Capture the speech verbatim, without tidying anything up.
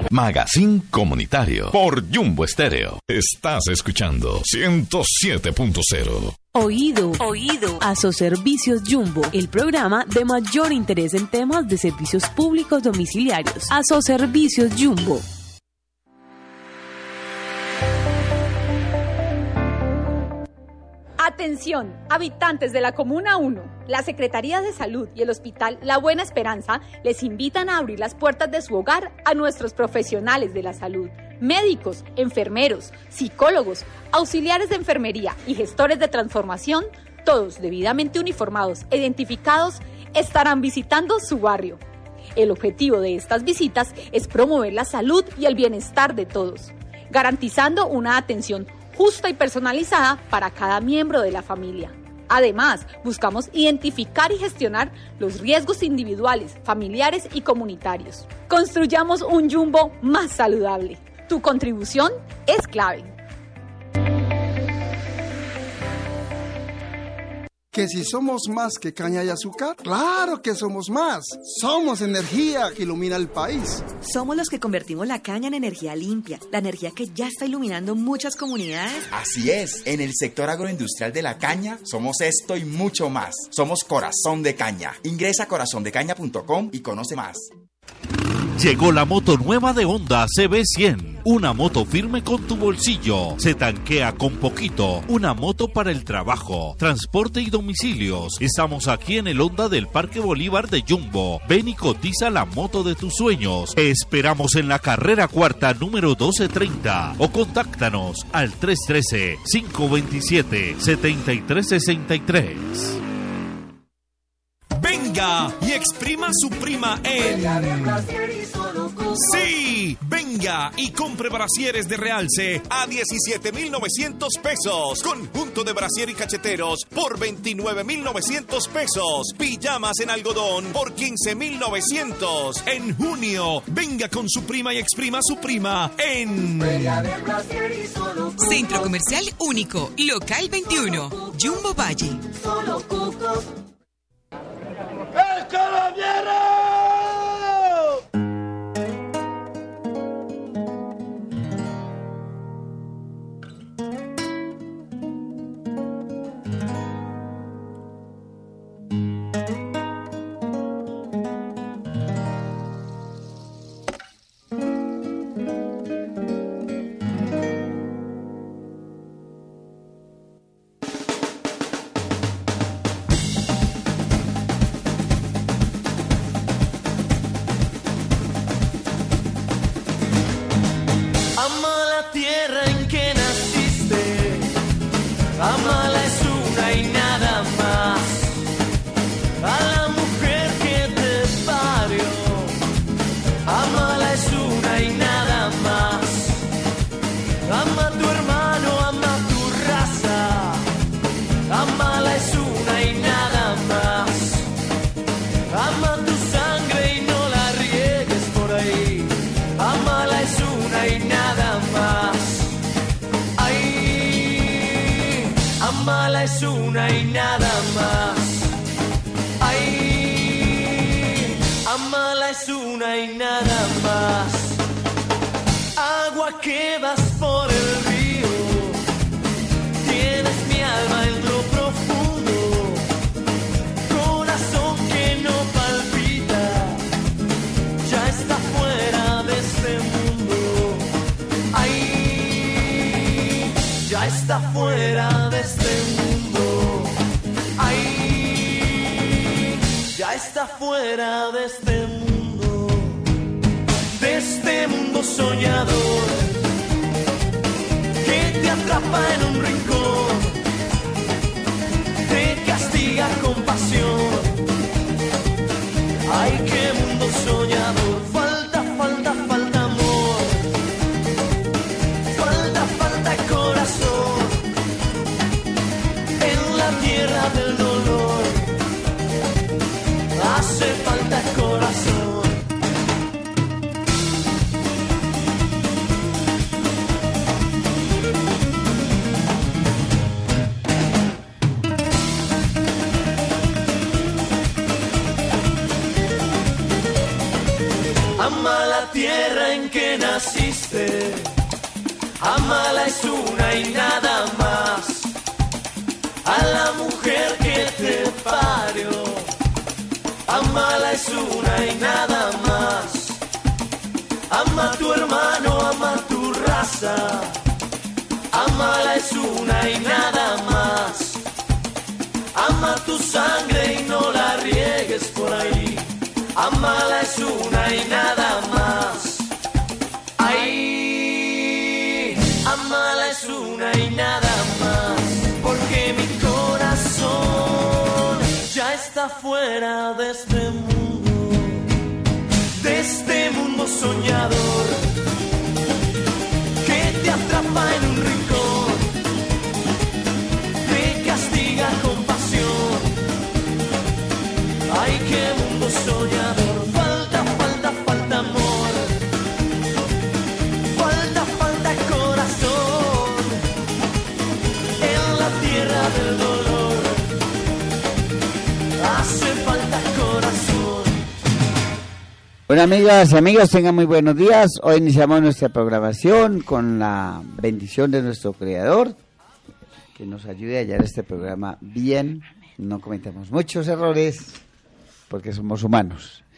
Magazine Comunitario por Jumbo Estéreo. Estás escuchando ciento siete punto cero. Oído, oído. Asoservicios Jumbo, el programa de mayor interés en temas de servicios públicos domiciliarios. Asoservicios Jumbo. Atención, habitantes de la Comuna uno. La Secretaría de Salud y el Hospital La Buena Esperanza les invitan a abrir las puertas de su hogar a nuestros profesionales de la salud. Médicos, enfermeros, psicólogos, auxiliares de enfermería y gestores de transformación, todos debidamente uniformados e identificados, estarán visitando su barrio. El objetivo de estas visitas es promover la salud y el bienestar de todos, garantizando una atención justa y personalizada para cada miembro de la familia. Además, buscamos identificar y gestionar los riesgos individuales, familiares y comunitarios. Construyamos un Jumbo más saludable. Tu contribución es clave. ¿Que si somos más que caña y azúcar? ¡Claro que somos más! Somos energía que ilumina el país. Somos los que convertimos la caña en energía limpia, la energía que ya está iluminando muchas comunidades. Así es, en el sector agroindustrial de la caña somos esto y mucho más. Somos Corazón de Caña. Ingresa a corazón de caña punto com y conoce más. Llegó la moto nueva de Honda C B cien, una moto firme con tu bolsillo, se tanquea con poquito, una moto para el trabajo, transporte y domicilios. Estamos aquí en el Honda del Parque Bolívar de Jumbo. Ven y cotiza la moto de tus sueños. Esperamos en la carrera cuarta número doce treinta o contáctanos al tres uno tres, cinco dos siete, siete tres seis tres. Venga y exprima su prima en... Sí, venga y compre brasieres de realce a diecisiete mil novecientos pesos. Conjunto de brasier y cacheteros por veintinueve mil novecientos pesos. Pijamas en algodón por quince mil novecientos. En junio, venga con su prima y exprima su prima en... Centro Comercial Único, Local veintiuno, Jumbo Valle. ¡El colombiano! Es una y nada más. Ay, amala es una y nada más. Agua que vas por el río, tienes mi alma en lo profundo, corazón que no palpita, ya está fuera de este mundo. Ay, ya está fuera de este mundo. Ya está fuera de este mundo, de este mundo soñador que te atrapa en un rincón, te castiga con pasión. Ay, qué mundo soñador, falta, falta, falta amor, falta, falta corazón, en la tierra del dolor. Hace falta corazón. Ama la tierra en que naciste, amala es una y nada más. A la mujer que te parió, amala es una y nada más. Ama a tu hermano, ama a tu raza, amala es una y nada más. Ama tu sangre y no la riegues por ahí, amala es una y nada más. Ay, amala es una y nada más. Porque mi corazón ya está fuera de este mundo, de este mundo soñador que te atrapa en un rincón, te castiga con pasión. Ay, qué mundo soñador. Falta, falta, falta amor, falta, falta corazón en la tierra del dolor. Hace falta corazón. Bueno, amigas y amigos, tengan muy buenos días. Hoy iniciamos nuestra programación con la bendición de nuestro Creador, que nos ayude a hallar este programa bien, no cometamos muchos errores, porque somos humanos.